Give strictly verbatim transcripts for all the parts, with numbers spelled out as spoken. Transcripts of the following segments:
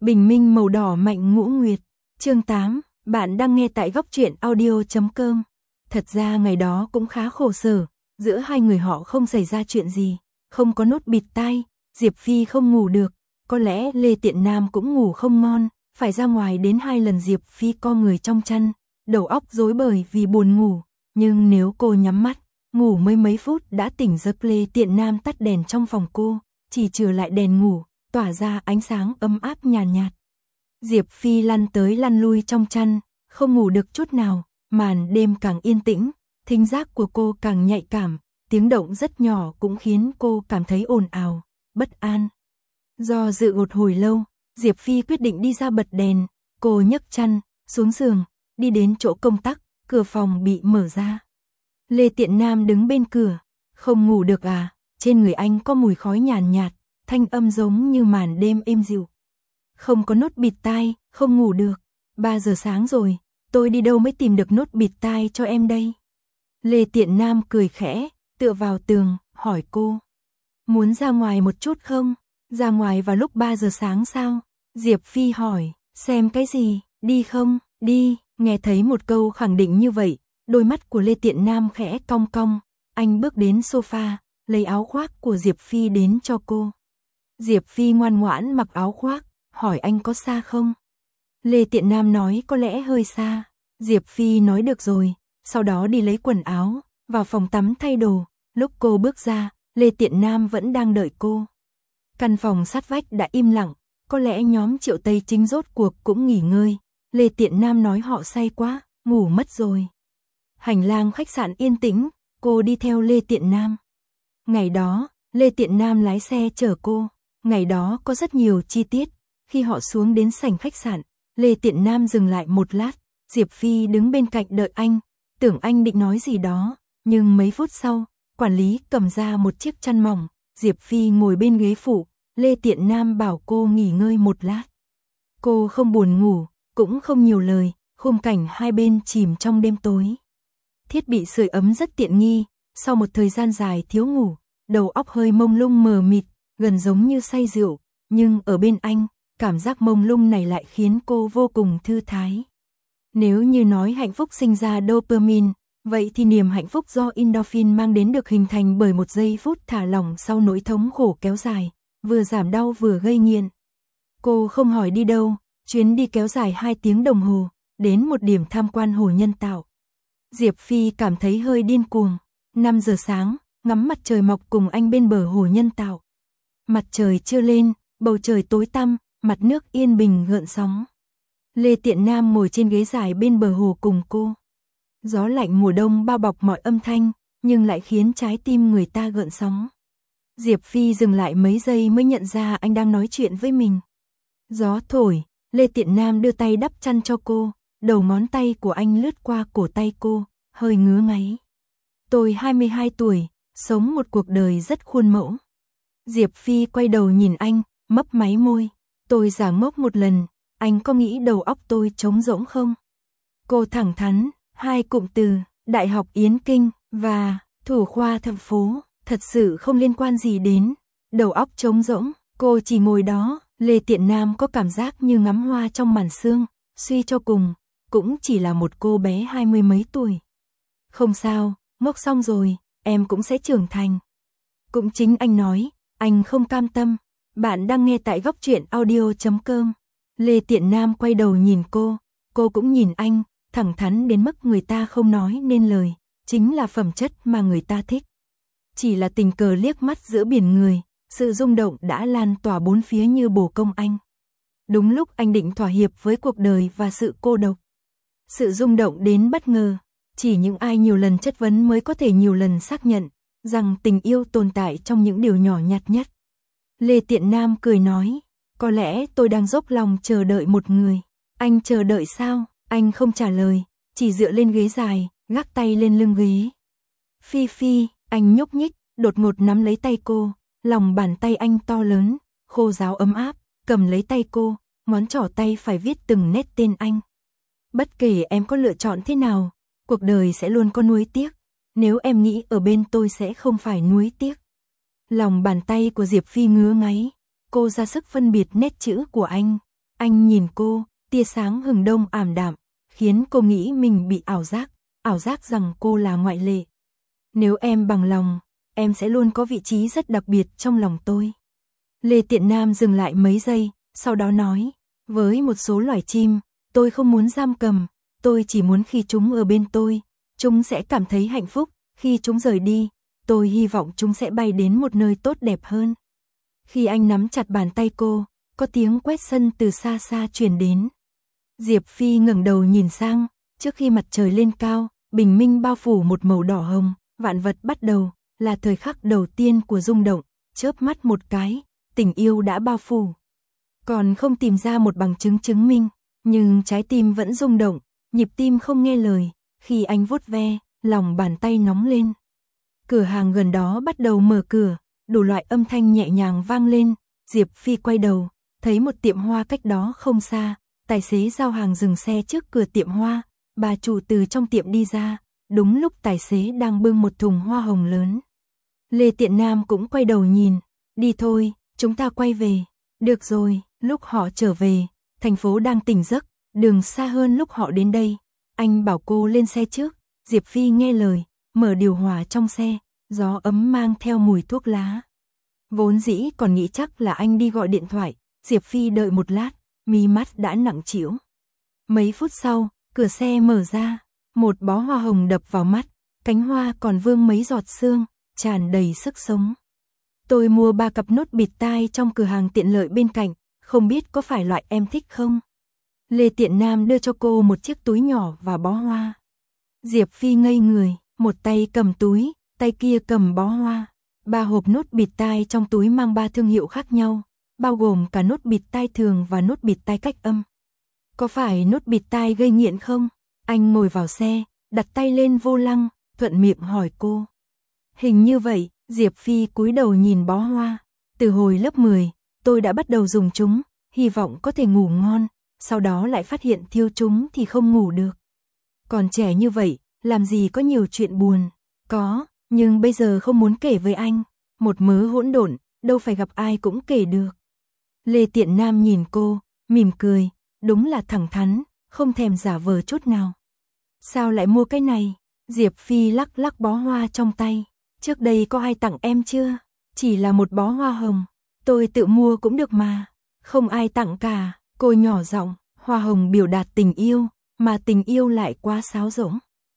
Bình minh màu đỏ mạnh ngũ nguyệt. Chương tám, bạn đang nghe tại góc truyện audio chấm com. Thật ra ngày đó cũng khá khổ sở, giữa hai người họ không xảy ra chuyện gì, không có nốt bịt tai, Diệp Phi không ngủ được, có lẽ Lê Tiện Nam cũng ngủ không ngon, phải ra ngoài đến hai lần Diệp Phi co người trong chăn, đầu óc rối bời vì buồn ngủ, nhưng nếu cô nhắm mắt, ngủ mấy mấy phút đã tỉnh giấc. Lê Tiện Nam tắt đèn trong phòng cô, chỉ trừ lại đèn ngủ, tỏa ra ánh sáng ấm áp nhàn nhạt, nhạt. Diệp Phi lăn tới lăn lui trong chăn, không ngủ được chút nào, màn đêm càng yên tĩnh, thính giác của cô càng nhạy cảm, tiếng động rất nhỏ cũng khiến cô cảm thấy ồn ào, bất an. Do dự một hồi lâu, Diệp Phi quyết định đi ra bật đèn, cô nhấc chăn, xuống giường, đi đến chỗ công tắc, cửa phòng bị mở ra. Lê Tiện Nam đứng bên cửa, không ngủ được à, trên người anh có mùi khói nhàn nhạt, thanh âm giống như màn đêm êm dịu. Không có nốt bịt tai, không ngủ được, ba giờ sáng rồi, tôi đi đâu mới tìm được nốt bịt tai cho em đây. Lê Tiện Nam cười khẽ, tựa vào tường, hỏi cô. Muốn ra ngoài một chút không? Ra ngoài vào lúc ba giờ sáng sao? Diệp Phi hỏi, xem cái gì, đi không? Đi, nghe thấy một câu khẳng định như vậy, đôi mắt của Lê Tiện Nam khẽ cong cong, anh bước đến sofa, lấy áo khoác của Diệp Phi đến cho cô. Diệp Phi ngoan ngoãn mặc áo khoác, hỏi anh có xa không? Lê Tiện Nam nói có lẽ hơi xa. Diệp Phi nói được rồi, sau đó đi lấy quần áo, vào phòng tắm thay đồ. Lúc cô bước ra, Lê Tiện Nam vẫn đang đợi cô. Căn phòng sát vách đã im lặng, có lẽ nhóm Triệu Tây Chính rốt cuộc cũng nghỉ ngơi. Lê Tiện Nam nói họ say quá, ngủ mất rồi. Hành lang khách sạn yên tĩnh, cô đi theo Lê Tiện Nam. Ngày đó, Lê Tiện Nam lái xe chở cô. Ngày đó có rất nhiều chi tiết. Khi họ xuống đến sảnh khách sạn, Lê Tiện Nam dừng lại một lát. Diệp Phi đứng bên cạnh đợi anh, tưởng anh định nói gì đó, nhưng mấy phút sau, quản lý cầm ra một chiếc chăn mỏng, Diệp Phi ngồi bên ghế phụ, Lê Tiện Nam bảo cô nghỉ ngơi một lát. Cô không buồn ngủ, cũng không nhiều lời, khung cảnh hai bên chìm trong đêm tối. Thiết bị sưởi ấm rất tiện nghi, sau một thời gian dài thiếu ngủ, đầu óc hơi mông lung mờ mịt, gần giống như say rượu, nhưng ở bên anh, cảm giác mông lung này lại khiến cô vô cùng thư thái. Nếu như nói hạnh phúc sinh ra dopamine, vậy thì niềm hạnh phúc do endorphin mang đến được hình thành bởi một giây phút thả lỏng sau nỗi thống khổ kéo dài, vừa giảm đau vừa gây nghiện. Cô không hỏi đi đâu, chuyến đi kéo dài hai tiếng đồng hồ, đến một điểm tham quan hồ nhân tạo. Diệp Phi cảm thấy hơi điên cuồng, năm giờ sáng, ngắm mặt trời mọc cùng anh bên bờ hồ nhân tạo. Mặt trời chưa lên, bầu trời tối tăm, mặt nước yên bình gợn sóng. Lê Tiện Nam ngồi trên ghế dài bên bờ hồ cùng cô. Gió lạnh mùa đông bao bọc mọi âm thanh, nhưng lại khiến trái tim người ta gợn sóng. Diệp Phi dừng lại mấy giây mới nhận ra anh đang nói chuyện với mình. Gió thổi, Lê Tiện Nam đưa tay đắp chăn cho cô, đầu ngón tay của anh lướt qua cổ tay cô, hơi ngứa ngáy. Tôi hai mươi hai tuổi, sống một cuộc đời rất khuôn mẫu. Diệp Phi quay đầu nhìn anh, mấp máy môi. Tôi giả ngốc một lần, anh có nghĩ đầu óc tôi trống rỗng không? Cô thẳng thắn, hai cụm từ, Đại học Yến Kinh và thủ khoa thành phố, thật sự không liên quan gì đến đầu óc trống rỗng. Cô chỉ ngồi đó, Lê Tiện Nam có cảm giác như ngắm hoa trong màn sương, suy cho cùng, cũng chỉ là một cô bé hai mươi mấy tuổi. Không sao, ngốc xong rồi, em cũng sẽ trưởng thành. Cũng chính anh nói, anh không cam tâm. Bạn đang nghe tại góc truyện audio chấm com. Lê Tiện Nam quay đầu nhìn cô, cô cũng nhìn anh, thẳng thắn đến mức người ta không nói nên lời, chính là phẩm chất mà người ta thích. Chỉ là tình cờ liếc mắt giữa biển người, sự rung động đã lan tỏa bốn phía như bồ công anh. Đúng lúc anh định thỏa hiệp với cuộc đời và sự cô độc. Sự rung động đến bất ngờ, chỉ những ai nhiều lần chất vấn mới có thể nhiều lần xác nhận rằng tình yêu tồn tại trong những điều nhỏ nhặt nhất. Lê Tiện Nam cười nói, có lẽ tôi đang dốc lòng chờ đợi một người. Anh chờ đợi sao? Anh không trả lời, chỉ dựa lên ghế dài, gác tay lên lưng ghế. Phi Phi, anh nhúc nhích, đột ngột nắm lấy tay cô, lòng bàn tay anh to lớn, khô ráo ấm áp, cầm lấy tay cô, ngón trỏ tay phải viết từng nét tên anh. Bất kể em có lựa chọn thế nào, cuộc đời sẽ luôn có nuối tiếc. Nếu em nghĩ ở bên tôi sẽ không phải nuối tiếc. Lòng bàn tay của Diệp Phi ngứa ngáy, cô ra sức phân biệt nét chữ của anh. Anh nhìn cô, tia sáng hừng đông ảm đạm, khiến cô nghĩ mình bị ảo giác, ảo giác rằng cô là ngoại lệ. Nếu em bằng lòng, em sẽ luôn có vị trí rất đặc biệt trong lòng tôi. Lê Tiện Nam dừng lại mấy giây, sau đó nói, với một số loài chim, tôi không muốn giam cầm, tôi chỉ muốn khi chúng ở bên tôi, chúng sẽ cảm thấy hạnh phúc, khi chúng rời đi, tôi hy vọng chúng sẽ bay đến một nơi tốt đẹp hơn. Khi anh nắm chặt bàn tay cô, có tiếng quét sân từ xa xa truyền đến. Diệp Phi ngẩng đầu nhìn sang, trước khi mặt trời lên cao, bình minh bao phủ một màu đỏ hồng, vạn vật bắt đầu, là thời khắc đầu tiên của rung động, chớp mắt một cái, tình yêu đã bao phủ. Còn không tìm ra một bằng chứng chứng minh, nhưng trái tim vẫn rung động, nhịp tim không nghe lời, khi anh vuốt ve, lòng bàn tay nóng lên. Cửa hàng gần đó bắt đầu mở cửa, đủ loại âm thanh nhẹ nhàng vang lên, Diệp Phi quay đầu, thấy một tiệm hoa cách đó không xa, tài xế giao hàng dừng xe trước cửa tiệm hoa, bà chủ từ trong tiệm đi ra, đúng lúc tài xế đang bưng một thùng hoa hồng lớn. Lê Tiện Nam cũng quay đầu nhìn, đi thôi, chúng ta quay về. Được rồi, lúc họ trở về, thành phố đang tỉnh giấc, đường xa hơn lúc họ đến đây. Anh bảo cô lên xe trước, Diệp Phi nghe lời, mở điều hòa trong xe, gió ấm mang theo mùi thuốc lá. Vốn dĩ còn nghĩ chắc là anh đi gọi điện thoại, Diệp Phi đợi một lát, mí mắt đã nặng trĩu. Mấy phút sau, cửa xe mở ra, một bó hoa hồng đập vào mắt, cánh hoa còn vương mấy giọt sương, tràn đầy sức sống. Tôi mua ba cặp nốt bịt tai trong cửa hàng tiện lợi bên cạnh, không biết có phải loại em thích không? Lê Tiện Nam đưa cho cô một chiếc túi nhỏ và bó hoa. Diệp Phi ngây người, một tay cầm túi, tay kia cầm bó hoa. Ba hộp nốt bịt tai trong túi mang ba thương hiệu khác nhau, bao gồm cả nốt bịt tai thường và nốt bịt tai cách âm. Có phải nốt bịt tai gây nghiện không? Anh ngồi vào xe, đặt tay lên vô lăng, thuận miệng hỏi cô. Hình như vậy, Diệp Phi cúi đầu nhìn bó hoa. Từ hồi lớp mười, tôi đã bắt đầu dùng chúng, hy vọng có thể ngủ ngon, sau đó lại phát hiện thiếu chúng thì không ngủ được. Còn trẻ như vậy, làm gì có nhiều chuyện buồn. Có, nhưng bây giờ không muốn kể với anh. Một mớ hỗn độn, đâu phải gặp ai cũng kể được. Lê Tiện Nam nhìn cô, mỉm cười, đúng là thẳng thắn, không thèm giả vờ chút nào. Sao lại mua cái này? Diệp Phi lắc lắc bó hoa trong tay. Trước đây có ai tặng em chưa? Chỉ là một bó hoa hồng. Tôi tự mua cũng được mà. Không ai tặng cả. Cô nhỏ giọng, hoa hồng biểu đạt tình yêu, mà tình yêu lại quá sáo rỗng.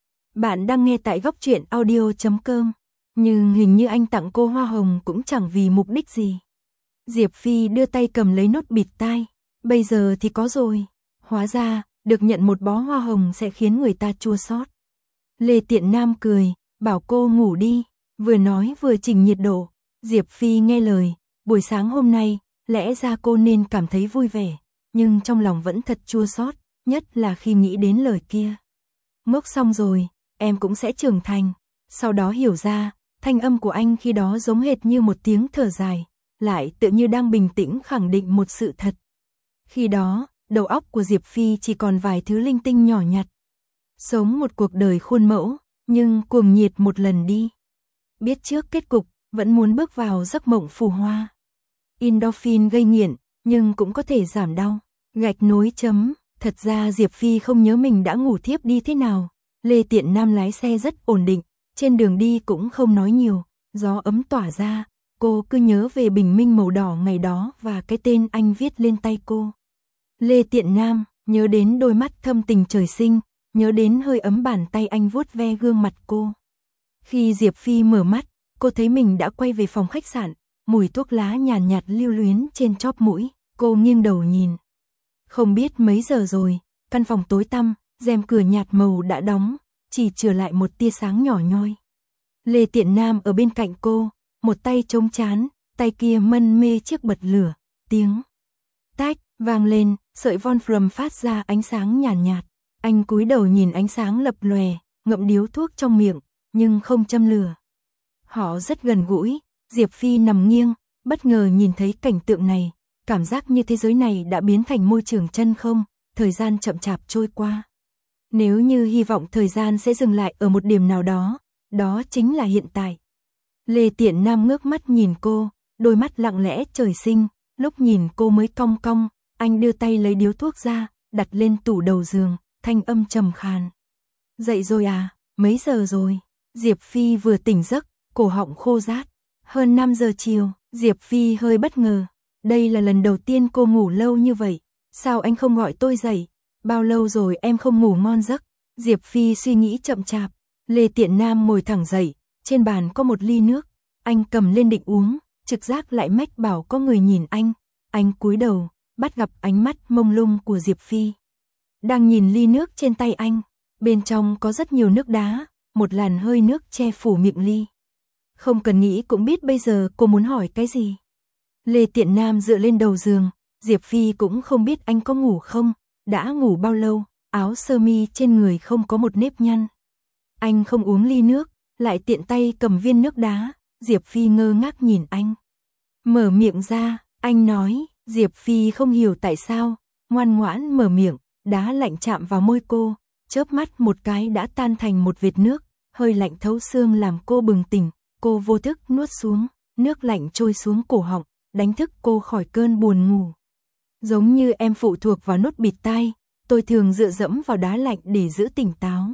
Bạn đang nghe tại góc truyện audio chấm com. Nhưng hình như anh tặng cô hoa hồng cũng chẳng vì mục đích gì. Diệp Phi đưa tay cầm lấy nốt bịt tai. Bây giờ thì có rồi. Hóa ra, được nhận một bó hoa hồng sẽ khiến người ta chua xót. Lê Tiện Nam cười, bảo cô ngủ đi. Vừa nói vừa chỉnh nhiệt độ. Diệp Phi nghe lời, buổi sáng hôm nay, lẽ ra cô nên cảm thấy vui vẻ, nhưng trong lòng vẫn thật chua xót, nhất là khi nghĩ đến lời kia. Ngốc xong rồi, em cũng sẽ trưởng thành. Sau đó hiểu ra, thanh âm của anh khi đó giống hệt như một tiếng thở dài, lại tự như đang bình tĩnh khẳng định một sự thật. Khi đó, đầu óc của Diệp Phi chỉ còn vài thứ linh tinh nhỏ nhặt. Sống một cuộc đời khuôn mẫu, nhưng cuồng nhiệt một lần đi. Biết trước kết cục, vẫn muốn bước vào giấc mộng phù hoa. Endorphin gây nghiện, nhưng cũng có thể giảm đau. Gạch nối chấm, thật ra Diệp Phi không nhớ mình đã ngủ thiếp đi thế nào. Lê Tiện Nam lái xe rất ổn định, trên đường đi cũng không nói nhiều, gió ấm tỏa ra, cô cứ nhớ về bình minh màu đỏ ngày đó và cái tên anh viết lên tay cô. Lê Tiện Nam, nhớ đến đôi mắt thâm tình trời sinh, nhớ đến hơi ấm bàn tay anh vuốt ve gương mặt cô. Khi Diệp Phi mở mắt, cô thấy mình đã quay về phòng khách sạn, mùi thuốc lá nhàn nhạt, nhạt lưu luyến trên chóp mũi, cô nghiêng đầu nhìn. Không biết mấy giờ rồi, căn phòng tối tăm, rèm cửa nhạt màu đã đóng, chỉ chừa lại một tia sáng nhỏ nhoi. Lê Tiện Nam ở bên cạnh cô, một tay chống chán, tay kia mân mê chiếc bật lửa, tiếng tách vang lên, sợi Wolfram phát ra ánh sáng nhàn nhạt, nhạt. Anh cúi đầu nhìn ánh sáng lập lòe, ngậm điếu thuốc trong miệng, nhưng không châm lửa. Họ rất gần gũi, Diệp Phi nằm nghiêng, bất ngờ nhìn thấy cảnh tượng này, cảm giác như thế giới này đã biến thành môi trường chân không, thời gian chậm chạp trôi qua. Nếu như hy vọng thời gian sẽ dừng lại ở một điểm nào đó, đó chính là hiện tại. Lê Tiện Nam ngước mắt nhìn cô, đôi mắt lặng lẽ trời sinh, lúc nhìn cô mới cong cong, Anh đưa tay lấy điếu thuốc ra, đặt lên tủ đầu giường, thanh âm trầm khàn. Dậy rồi à, mấy giờ rồi? Diệp Phi vừa tỉnh giấc, cổ họng khô rát. Hơn năm giờ chiều, Diệp Phi hơi bất ngờ. Đây là lần đầu tiên cô ngủ lâu như vậy. Sao anh không gọi tôi dậy? Bao lâu rồi em không ngủ ngon giấc? Diệp Phi suy nghĩ chậm chạp. Lê Tiện Nam ngồi thẳng dậy, trên bàn có một ly nước. Anh cầm lên định uống, trực giác lại mách bảo có người nhìn anh. Anh cúi đầu, bắt gặp ánh mắt mông lung của Diệp Phi. Đang nhìn ly nước trên tay anh, bên trong có rất nhiều nước đá, một làn hơi nước che phủ miệng ly. Không cần nghĩ cũng biết bây giờ cô muốn hỏi cái gì. Lê Tiện Nam dựa lên đầu giường, Diệp Phi cũng không biết anh có ngủ không, đã ngủ bao lâu, áo sơ mi trên người không có một nếp nhăn. Anh không uống ly nước, lại tiện tay cầm viên nước đá, Diệp Phi ngơ ngác nhìn anh. Mở miệng ra, anh nói, Diệp Phi không hiểu tại sao, ngoan ngoãn mở miệng, đá lạnh chạm vào môi cô, chớp mắt một cái đã tan thành một vệt nước, hơi lạnh thấu xương làm cô bừng tỉnh, cô vô thức nuốt xuống, nước lạnh trôi xuống cổ họng, đánh thức cô khỏi cơn buồn ngủ. Giống như em phụ thuộc vào nốt bịt tai, tôi thường dựa dẫm vào đá lạnh để giữ tỉnh táo.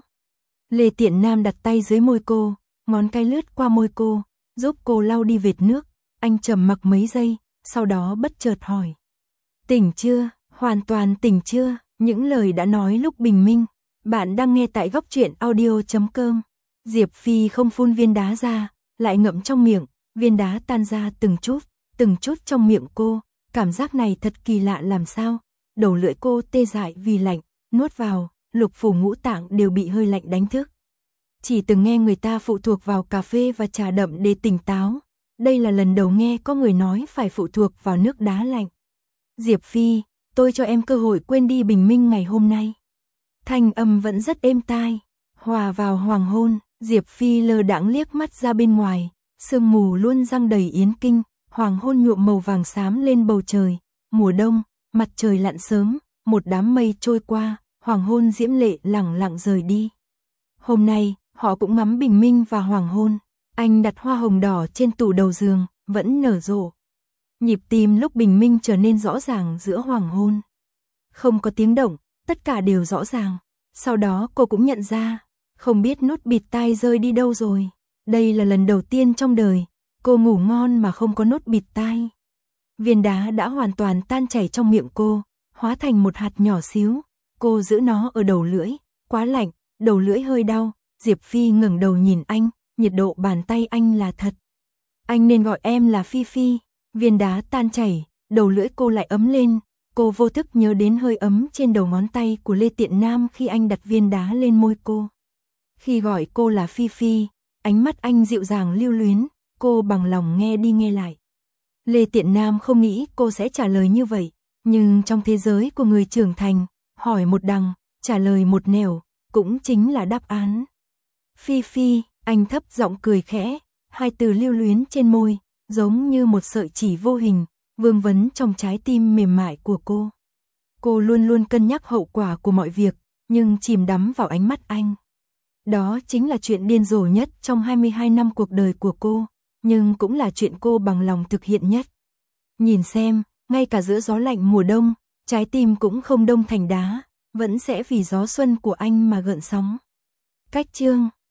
Lê Tiện Nam đặt tay dưới môi cô, ngón cái lướt qua môi cô, giúp cô lau đi vệt nước, anh trầm mặc mấy giây, sau đó bất chợt hỏi. Tỉnh chưa, hoàn toàn tỉnh chưa, những lời đã nói lúc bình minh. Bạn đang nghe tại góc truyện audio chấm com. Diệp Phi không phun viên đá ra, lại ngậm trong miệng, viên đá tan ra từng chút, từng chút trong miệng cô, cảm giác này thật kỳ lạ làm sao, đầu lưỡi cô tê dại vì lạnh, nuốt vào, lục phủ ngũ tạng đều bị hơi lạnh đánh thức. Chỉ từng nghe người ta phụ thuộc vào cà phê và trà đậm để tỉnh táo, đây là lần đầu nghe có người nói phải phụ thuộc vào nước đá lạnh. Diệp Phi, tôi cho em cơ hội quên đi bình minh ngày hôm nay. Thanh âm vẫn rất êm tai, hòa vào hoàng hôn, Diệp Phi lơ đãng liếc mắt ra bên ngoài, sương mù luôn giăng đầy yến kinh, hoàng hôn nhuộm màu vàng xám lên bầu trời, mùa đông, mặt trời lặn sớm, một đám mây trôi qua, hoàng hôn diễm lệ lẳng lặng rời đi. Hôm nay, họ cũng ngắm bình minh và hoàng hôn, anh đặt hoa hồng đỏ trên tủ đầu giường, vẫn nở rộ. Nhịp tim lúc bình minh trở nên rõ ràng giữa hoàng hôn. Không có tiếng động, tất cả đều rõ ràng. Sau đó cô cũng nhận ra, không biết nút bịt tai rơi đi đâu rồi. Đây là lần đầu tiên trong đời, cô ngủ ngon mà không có nút bịt tai. Viên đá đã hoàn toàn tan chảy trong miệng cô, hóa thành một hạt nhỏ xíu. Cô giữ nó ở đầu lưỡi, quá lạnh, đầu lưỡi hơi đau. Diệp Phi ngẩng đầu nhìn anh, nhiệt độ bàn tay anh là thật. Anh nên gọi em là Phi Phi. Viên đá tan chảy, đầu lưỡi cô lại ấm lên. Cô vô thức nhớ đến hơi ấm trên đầu ngón tay của Lê Tiện Nam khi anh đặt viên đá lên môi cô. Khi gọi cô là Phi Phi, ánh mắt anh dịu dàng lưu luyến, cô bằng lòng nghe đi nghe lại. Lê Tiện Nam không nghĩ cô sẽ trả lời như vậy, nhưng trong thế giới của người trưởng thành, hỏi một đằng, trả lời một nẻo, cũng chính là đáp án. Phi Phi, anh thấp giọng cười khẽ, hai từ lưu luyến trên môi, giống như một sợi chỉ vô hình, vương vấn trong trái tim mềm mại của cô. Cô luôn luôn cân nhắc hậu quả của mọi việc, nhưng chìm đắm vào ánh mắt anh. Đó chính là chuyện điên rồ nhất trong hai mươi hai năm cuộc đời của cô, nhưng cũng là chuyện cô bằng lòng thực hiện nhất. Nhìn xem, ngay cả giữa gió lạnh mùa đông, trái tim cũng không đông thành đá, vẫn sẽ vì gió xuân của anh mà gợn sóng. Cách chương